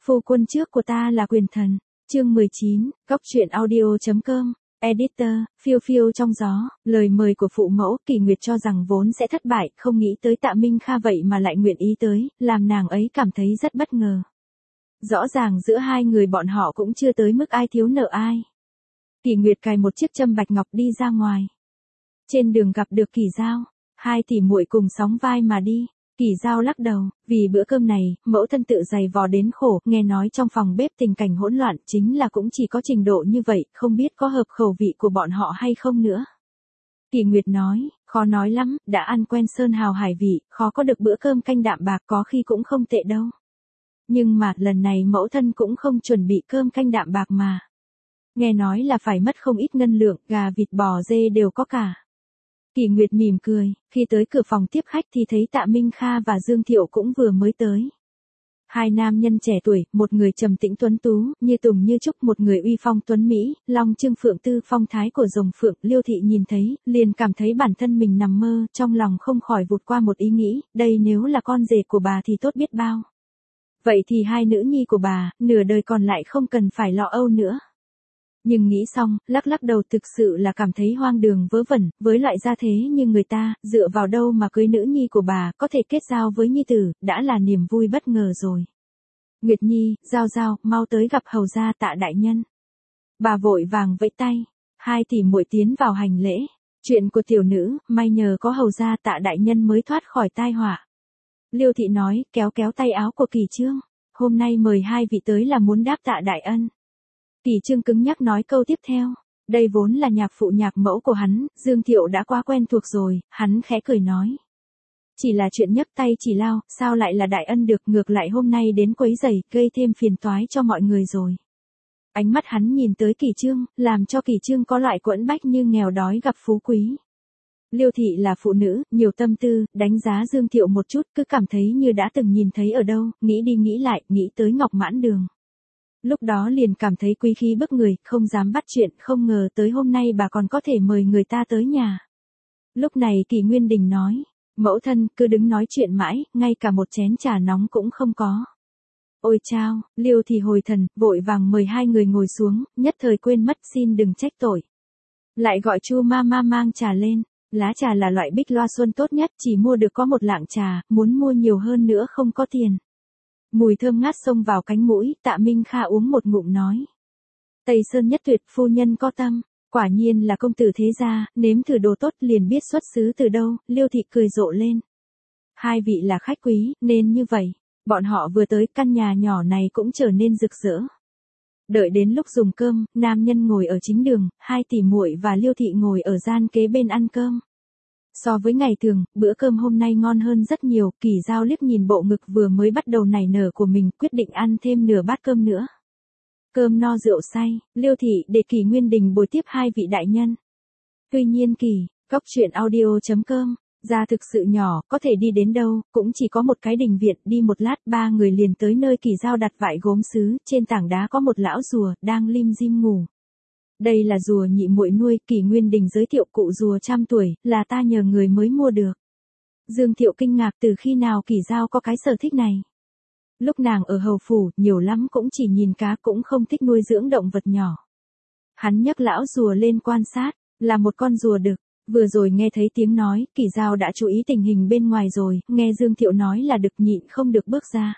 Phu quân trước của ta là quyền thần. Chương 19, Cóc truyện audio.com. Editor, phiêu phiêu trong gió, lời mời của phụ mẫu. Kỳ Nguyệt cho rằng vốn sẽ thất bại, không nghĩ tới Tạ Minh Kha vậy mà lại nguyện ý tới, làm nàng ấy cảm thấy rất bất ngờ. Rõ ràng giữa hai người bọn họ cũng chưa tới mức ai thiếu nợ ai. Kỳ Nguyệt cài một chiếc châm bạch ngọc đi ra ngoài. Trên đường gặp được Kỳ Giao, hai tỷ muội cùng sóng vai mà đi. Kỳ Giao lắc đầu, vì bữa cơm này, mẫu thân tự dày vò đến khổ, nghe nói trong phòng bếp tình cảnh hỗn loạn, chính là cũng chỉ có trình độ như vậy, không biết có hợp khẩu vị của bọn họ hay không nữa. Kỳ Nguyệt nói, khó nói lắm, đã ăn quen sơn hào hải vị, khó có được bữa cơm canh đạm bạc, có khi cũng không tệ đâu. Nhưng mà, lần này mẫu thân cũng không chuẩn bị cơm canh đạm bạc mà. Nghe nói là phải mất không ít ngân lượng, gà vịt bò dê đều có cả. Kỳ Nguyệt mỉm cười, khi tới cửa phòng tiếp khách thì thấy Tạ Minh Kha và Dương Thiệu cũng vừa mới tới. Hai nam nhân trẻ tuổi, một người trầm tĩnh tuấn tú, như tùng như trúc, một người uy phong tuấn Mỹ, long trương phượng tư, phong thái của rồng phượng. Liêu Thị nhìn thấy, liền cảm thấy bản thân mình nằm mơ, trong lòng không khỏi vụt qua một ý nghĩ, đây nếu là con rể của bà thì tốt biết bao. Vậy thì hai nữ nhi của bà, nửa đời còn lại không cần phải lo âu nữa. Nhưng nghĩ xong, lắc lắc đầu, thực sự là cảm thấy hoang đường vớ vẩn, với loại gia thế như người ta, dựa vào đâu mà cưới nữ nhi của bà, có thể kết giao với nhi tử, đã là niềm vui bất ngờ rồi. Nguyệt Nhi, Giao Giao, mau tới gặp hầu gia Tạ đại nhân. Bà vội vàng vẫy tay, hai tỷ muội tiến vào hành lễ. Chuyện của tiểu nữ, may nhờ có hầu gia Tạ đại nhân mới thoát khỏi tai họa. Liêu Thị nói, kéo kéo tay áo của Kỳ Trương, hôm nay mời hai vị tới là muốn đáp tạ đại ân. Kỳ Trương cứng nhắc nói câu tiếp theo, đây vốn là nhạc phụ nhạc mẫu của hắn, Dương Thiệu đã quá quen thuộc rồi, hắn khẽ cười nói. Chỉ là chuyện nhấc tay chỉ lao, sao lại là đại ân được, ngược lại hôm nay đến quấy rầy, gây thêm phiền toái cho mọi người rồi. Ánh mắt hắn nhìn tới Kỳ Trương, làm cho Kỳ Trương có loại quẫn bách như nghèo đói gặp phú quý. Liêu Thị là phụ nữ, nhiều tâm tư, đánh giá Dương Thiệu một chút, cứ cảm thấy như đã từng nhìn thấy ở đâu, nghĩ đi nghĩ lại, nghĩ tới Ngọc Mãn Đường. Lúc đó liền cảm thấy quý khí bức người, không dám bắt chuyện, không ngờ tới hôm nay bà còn có thể mời người ta tới nhà. Lúc này Kỳ Nguyên Đình nói, mẫu thân, cứ đứng nói chuyện mãi, ngay cả một chén trà nóng cũng không có. Ôi chao, Liêu Thị hồi thần, vội vàng mời hai người ngồi xuống, nhất thời quên mất, xin đừng trách tội. Lại gọi Chu Mama mang trà lên. Lá trà là loại Bích Loa Xuân tốt nhất, chỉ mua được có một lạng trà, muốn mua nhiều hơn nữa không có tiền. Mùi thơm ngát xông vào cánh mũi, Tạ Minh Kha uống một ngụm nói. Tây Sơn nhất tuyệt, phu nhân có tâm, quả nhiên là công tử thế gia, nếm thử đồ tốt liền biết xuất xứ từ đâu. Liêu Thị cười rộ lên. Hai vị là khách quý, nên như vậy, bọn họ vừa tới, căn nhà nhỏ này cũng trở nên rực rỡ. Đợi đến lúc dùng cơm, nam nhân ngồi ở chính đường, hai tỷ muội và Liêu Thị ngồi ở gian kế bên ăn cơm. So với ngày thường, bữa cơm hôm nay ngon hơn rất nhiều. Kỳ Giao liếc nhìn bộ ngực vừa mới bắt đầu nảy nở của mình, quyết định ăn thêm nửa bát cơm nữa. Cơm no rượu say, Liêu Thị để Kỳ Nguyên Đình bồi tiếp hai vị đại nhân. Tuy nhiên Cóc truyện audio.com, gia thực sự nhỏ, có thể đi đến đâu, cũng chỉ có một cái đình viện, đi một lát ba người liền tới nơi Kỳ Giao đặt vải gốm sứ, trên tảng đá có một lão rùa, đang lim dim ngủ. Đây là rùa nhị muội nuôi, Kỳ Nguyên Đình giới thiệu, cụ rùa 100 tuổi, là ta nhờ người mới mua được. Dương Thiệu kinh ngạc, từ khi nào Kỳ Giao có cái sở thích này. Lúc nàng ở hầu phủ, nhiều lắm cũng chỉ nhìn cá, cũng không thích nuôi dưỡng động vật nhỏ. Hắn nhấc lão rùa lên quan sát, là một con rùa đực. Vừa rồi nghe thấy tiếng nói, Kỳ Giao đã chú ý tình hình bên ngoài rồi, nghe Dương Thiệu nói là đực nhịn không được bước ra.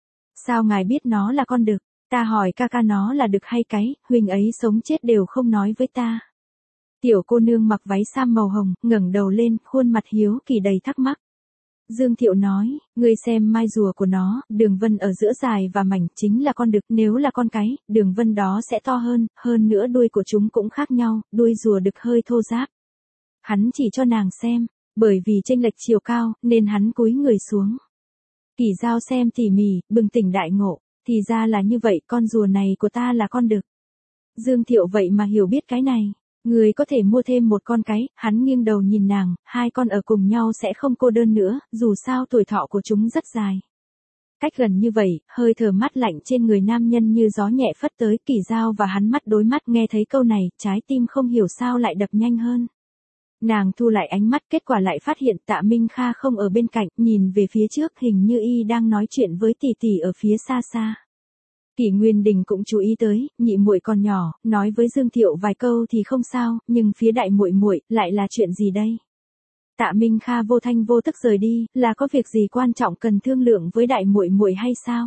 Sao ngài biết nó là con đực? Ta hỏi ca ca nó là đực hay cái, huynh ấy sống chết đều không nói với ta. Tiểu cô nương mặc váy sam màu hồng, ngẩng đầu lên, khuôn mặt hiếu kỳ đầy thắc mắc. Dương Thiệu nói, ngươi xem mai rùa của nó, đường vân ở giữa dài và mảnh, chính là con đực, nếu là con cái, đường vân đó sẽ to hơn nữa đuôi của chúng cũng khác nhau, đuôi rùa đực hơi thô ráp. Hắn chỉ cho nàng xem, bởi vì chênh lệch chiều cao, nên hắn cúi người xuống. Kỳ Giao xem tỉ mỉ, bừng tỉnh đại ngộ, thì ra là như vậy, con rùa này của ta là con đực. Dương Thiệu vậy mà hiểu biết cái này, người có thể mua thêm một con cái. Hắn nghiêng đầu nhìn nàng, hai con ở cùng nhau sẽ không cô đơn nữa, dù sao tuổi thọ của chúng rất dài. Cách gần như vậy, hơi thở mát lạnh trên người nam nhân như gió nhẹ phất tới. Kỳ Giao và hắn mắt đối mắt, nghe thấy câu này, trái tim không hiểu sao lại đập nhanh hơn. Nàng thu lại ánh mắt, kết quả lại phát hiện Tạ Minh Kha không ở bên cạnh, nhìn về phía trước, hình như y đang nói chuyện với tỷ tỷ ở phía xa xa. Kỷ Nguyên Đình cũng chú ý tới, nhị muội còn nhỏ, nói với Dương Thiệu vài câu thì không sao, nhưng phía đại muội muội lại là chuyện gì đây? Tạ Minh Kha vô thanh vô tức rời đi, là có việc gì quan trọng cần thương lượng với đại muội muội hay sao?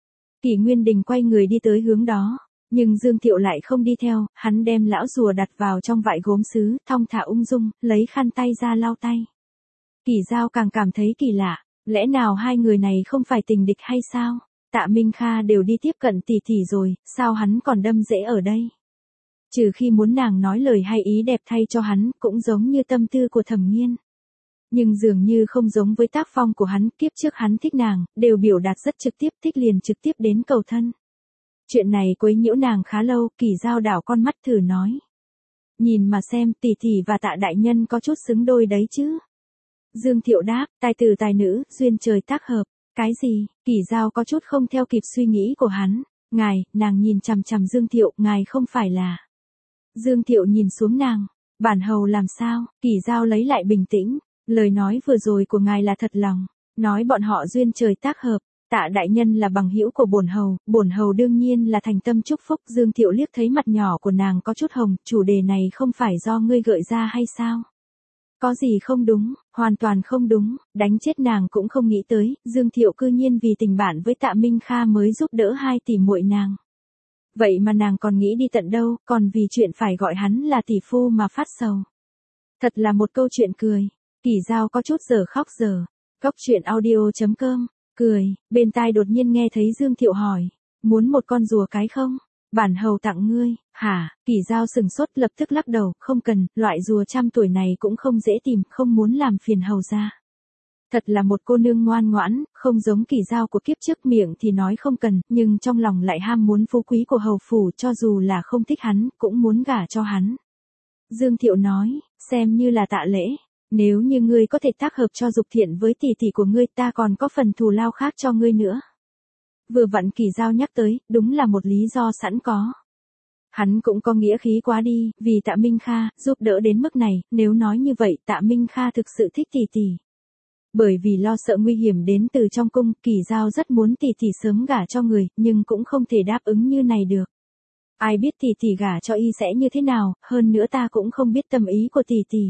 Kỷ Nguyên Đình quay người đi tới hướng đó, nhưng Dương Thiệu lại không đi theo, hắn đem lão rùa đặt vào trong vại gốm sứ, thong thả ung dung, lấy khăn tay ra lau tay. Kỷ Giao càng cảm thấy kỳ lạ, lẽ nào hai người này không phải tình địch hay sao? Tạ Minh Kha đều đi tiếp cận tỷ tỷ rồi, sao hắn còn đâm rễ ở đây? Trừ khi muốn nàng nói lời hay ý đẹp thay cho hắn, cũng giống như tâm tư của Thẩm Nghiên. Nhưng dường như không giống với tác phong của hắn, kiếp trước hắn thích nàng, đều biểu đạt rất trực tiếp, thích liền trực tiếp đến cầu thân. Chuyện này quấy nhiễu nàng khá lâu, Kỷ Giao đảo con mắt thử nói. Nhìn mà xem, tỷ tỷ và Tạ đại nhân có chút xứng đôi đấy chứ. Dương Thiệu đáp, tài tử tài nữ, duyên trời tác hợp. Cái gì? Kỷ Giao có chút không theo kịp suy nghĩ của hắn. Ngài, nàng nhìn chằm chằm Dương Thiệu, ngài không phải là. Dương Thiệu nhìn xuống nàng. Bản hầu làm sao? Kỷ Giao lấy lại bình tĩnh. Lời nói vừa rồi của ngài là thật lòng. Nói bọn họ duyên trời tác hợp. Tạ đại nhân là bằng hữu của bổn hầu đương nhiên là thành tâm chúc phúc. Dương Thiệu liếc thấy mặt nhỏ của nàng có chút hồng, chủ đề này không phải do ngươi gợi ra hay sao? Có gì không đúng, hoàn toàn không đúng, đánh chết nàng cũng không nghĩ tới, Dương Thiệu cư nhiên vì tình bạn với Tạ Minh Kha mới giúp đỡ hai tỷ muội nàng. Vậy mà nàng còn nghĩ đi tận đâu, còn vì chuyện phải gọi hắn là tỷ phu mà phát sầu. Thật là một câu chuyện cười. Kỷ Giao có chút giờ khóc giờ. Cóc truyện audio.com, cười, bên tai đột nhiên nghe thấy Dương Thiệu hỏi, muốn một con rùa cái không? Bản hầu tặng ngươi. Hả? Kỷ Giao sừng sốt lập tức lắc đầu, không cần, loại rùa trăm tuổi này cũng không dễ tìm, không muốn làm phiền hầu ra. Thật là một cô nương ngoan ngoãn, không giống Kỷ Giao của kiếp trước, miệng thì nói không cần, nhưng trong lòng lại ham muốn phú quý của hầu phủ, cho dù là không thích hắn, cũng muốn gả cho hắn. Dương Thiệu nói, xem như là tạ lễ, nếu như ngươi có thể tác hợp cho Dục Thiện với tỷ tỷ của ngươi, ta còn có phần thù lao khác cho ngươi nữa. Vừa vặn Kỷ Giao nhắc tới, đúng là một lý do sẵn có. Hắn cũng có nghĩa khí quá đi, vì Tạ Minh Kha, giúp đỡ đến mức này, nếu nói như vậy Tạ Minh Kha thực sự thích tỷ tỷ. Bởi vì lo sợ nguy hiểm đến từ trong cung, Kỷ Giao rất muốn tỷ tỷ sớm gả cho người, nhưng cũng không thể đáp ứng như này được. Ai biết tỷ tỷ gả cho y sẽ như thế nào, hơn nữa ta cũng không biết tâm ý của tỷ tỷ.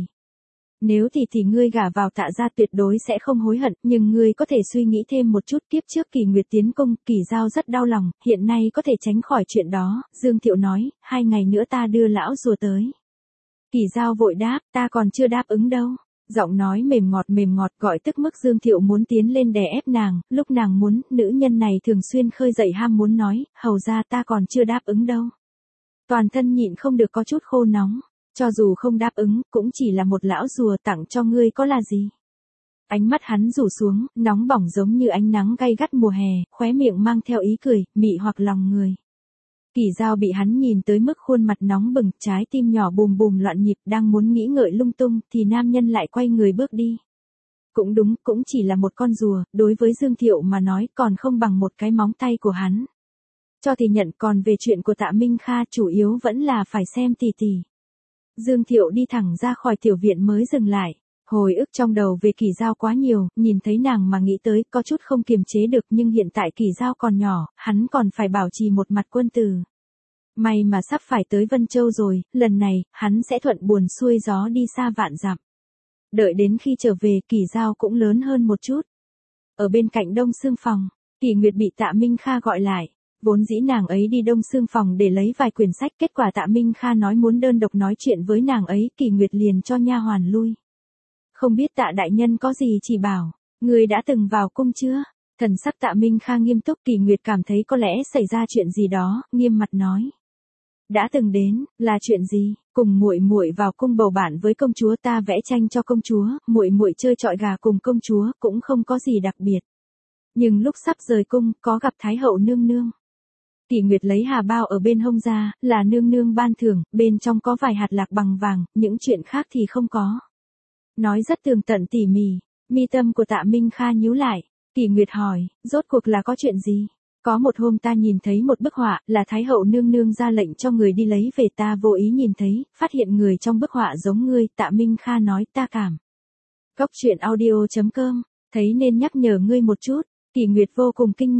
Nếu tỷ tỷ ngươi gả vào Tạ gia tuyệt đối sẽ không hối hận, nhưng ngươi có thể suy nghĩ thêm một chút, kiếp trước Kỷ Nguyệt tiến cung, Kỷ Giao rất đau lòng, hiện nay có thể tránh khỏi chuyện đó. Dương Thiệu nói, 2 ngày nữa ta đưa lão rùa tới. Kỷ Giao vội đáp, ta còn chưa đáp ứng đâu. Giọng nói mềm ngọt gọi tức mức Dương Thiệu muốn tiến lên đè ép nàng, lúc nàng muốn, nữ nhân này thường xuyên khơi dậy ham muốn nói, hầu ra ta còn chưa đáp ứng đâu. Toàn thân nhịn không được có chút khô nóng. Cho dù không đáp ứng, cũng chỉ là một lão rùa tặng cho ngươi có là gì. Ánh mắt hắn rủ xuống, nóng bỏng giống như ánh nắng gay gắt mùa hè, khóe miệng mang theo ý cười, mị hoặc lòng người. Kỷ Giao bị hắn nhìn tới mức khuôn mặt nóng bừng, trái tim nhỏ bùm bùm loạn nhịp, đang muốn nghĩ ngợi lung tung, thì nam nhân lại quay người bước đi. Cũng đúng, cũng chỉ là một con rùa, đối với Dương Thiệu mà nói còn không bằng một cái móng tay của hắn. Cho thì nhận, còn về chuyện của Tạ Minh Kha chủ yếu vẫn là phải xem tỷ tỷ. Dương Thiệu đi thẳng ra khỏi tiểu viện mới dừng lại. Hồi ức trong đầu về Kỷ Giao quá nhiều, nhìn thấy nàng mà nghĩ tới có chút không kiềm chế được, nhưng hiện tại Kỷ Giao còn nhỏ, hắn còn phải bảo trì một mặt quân tử. May mà sắp phải tới Vân Châu rồi, lần này, hắn sẽ thuận buồm xuôi gió đi xa vạn dặm. Đợi đến khi trở về Kỷ Giao cũng lớn hơn một chút. Ở bên cạnh Đông Xương phòng, Kỷ Nguyệt bị Tạ Minh Kha gọi lại. Vốn dĩ nàng ấy đi Đông Xương phòng để lấy vài quyển sách, kết quả Tạ Minh Kha nói muốn đơn độc nói chuyện với nàng ấy, Kỷ Nguyệt liền cho nha hoàn lui. Không biết Tạ đại nhân có gì chỉ bảo, người đã từng vào cung chưa? Thần sắc Tạ Minh Kha nghiêm túc, Kỷ Nguyệt cảm thấy có lẽ xảy ra chuyện gì đó, nghiêm mặt nói. Đã từng đến, là chuyện gì? Cùng muội muội vào cung bầu bạn với công chúa, ta vẽ tranh cho công chúa, muội muội chơi chọi gà cùng công chúa, cũng không có gì đặc biệt. Nhưng lúc sắp rời cung, có gặp Thái hậu nương nương. Kỷ Nguyệt lấy hà bao ở bên hông ra, là nương nương ban thưởng, bên trong có vài hạt lạc bằng vàng, những chuyện khác thì không có. Nói rất tường tận tỉ mỉ, mi tâm của Tạ Minh Kha nhíu lại. Kỷ Nguyệt hỏi, rốt cuộc là có chuyện gì? Có một hôm ta nhìn thấy một bức họa, là Thái hậu nương nương ra lệnh cho người đi lấy về, ta vô ý nhìn thấy, phát hiện người trong bức họa giống ngươi. Tạ Minh Kha nói, ta cảm. Cóc truyện audio.com, thấy nên nhắc nhở ngươi một chút. Kỷ Nguyệt vô cùng kinh ngạc.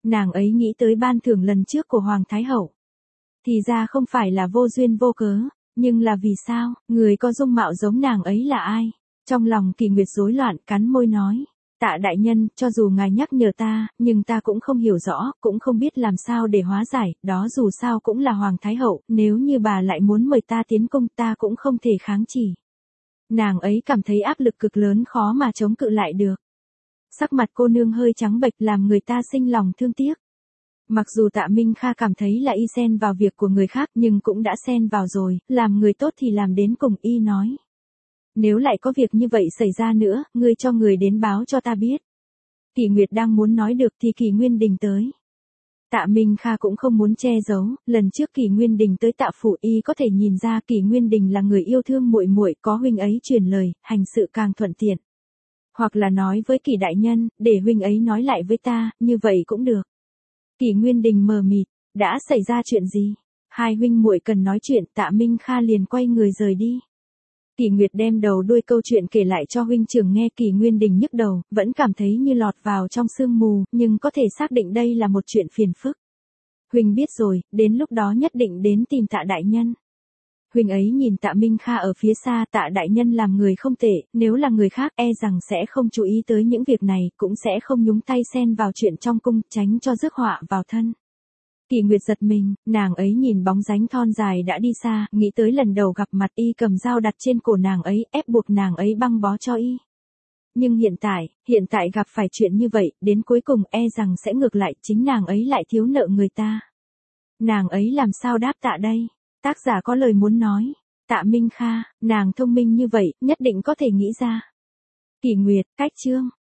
Nàng ấy nghĩ tới ban thưởng lần trước của Hoàng Thái Hậu. Thì ra không phải là vô duyên vô cớ, nhưng là vì sao, người có dung mạo giống nàng ấy là ai? Trong lòng Kỳ Nguyệt rối loạn, cắn môi nói. Tạ đại nhân, cho dù ngài nhắc nhở ta, nhưng ta cũng không hiểu rõ, cũng không biết làm sao để hóa giải, đó dù sao cũng là Hoàng Thái Hậu, nếu như bà lại muốn mời ta tiến cung ta cũng không thể kháng chỉ. Nàng ấy cảm thấy áp lực cực lớn khó mà chống cự lại được. Sắc mặt cô nương hơi trắng bệch làm người ta sinh lòng thương tiếc. Mặc dù Tạ Minh Kha cảm thấy là y xen vào việc của người khác nhưng cũng đã xen vào rồi, làm người tốt thì làm đến cùng, y nói. Nếu lại có việc như vậy xảy ra nữa, ngươi cho người đến báo cho ta biết. Kỳ Nguyệt đang muốn nói được thì Kỳ Nguyên Đình tới. Tạ Minh Kha cũng không muốn che giấu, lần trước Kỳ Nguyên Đình tới Tạ phủ y có thể nhìn ra Kỳ Nguyên Đình là người yêu thương muội muội, có huynh ấy truyền lời, hành sự càng thuận tiện. Hoặc là nói với Kỳ đại nhân, để huynh ấy nói lại với ta, như vậy cũng được. Kỳ Nguyên Đình mờ mịt, đã xảy ra chuyện gì? Hai huynh muội cần nói chuyện, Tạ Minh Kha liền quay người rời đi. Kỳ Nguyệt đem đầu đuôi câu chuyện kể lại cho huynh trưởng nghe. Kỳ Nguyên Đình nhức đầu, vẫn cảm thấy như lọt vào trong sương mù, nhưng có thể xác định đây là một chuyện phiền phức. Huynh biết rồi, đến lúc đó nhất định đến tìm Tạ đại nhân. Huynh ấy nhìn Tạ Minh Kha ở phía xa, Tạ đại nhân làm người không tệ, nếu là người khác e rằng sẽ không chú ý tới những việc này, cũng sẽ không nhúng tay xen vào chuyện trong cung, tránh cho rước họa vào thân. Kỳ Nguyệt giật mình, nàng ấy nhìn bóng dáng thon dài đã đi xa, nghĩ tới lần đầu gặp mặt y cầm dao đặt trên cổ nàng ấy, ép buộc nàng ấy băng bó cho y. Nhưng hiện tại gặp phải chuyện như vậy, đến cuối cùng e rằng sẽ ngược lại, chính nàng ấy lại thiếu nợ người ta. Nàng ấy làm sao đáp Tạ đây? Tác giả có lời muốn nói. Tạ Minh Kha, nàng thông minh như vậy, nhất định có thể nghĩ ra. Kỳ Nguyệt, cách chương.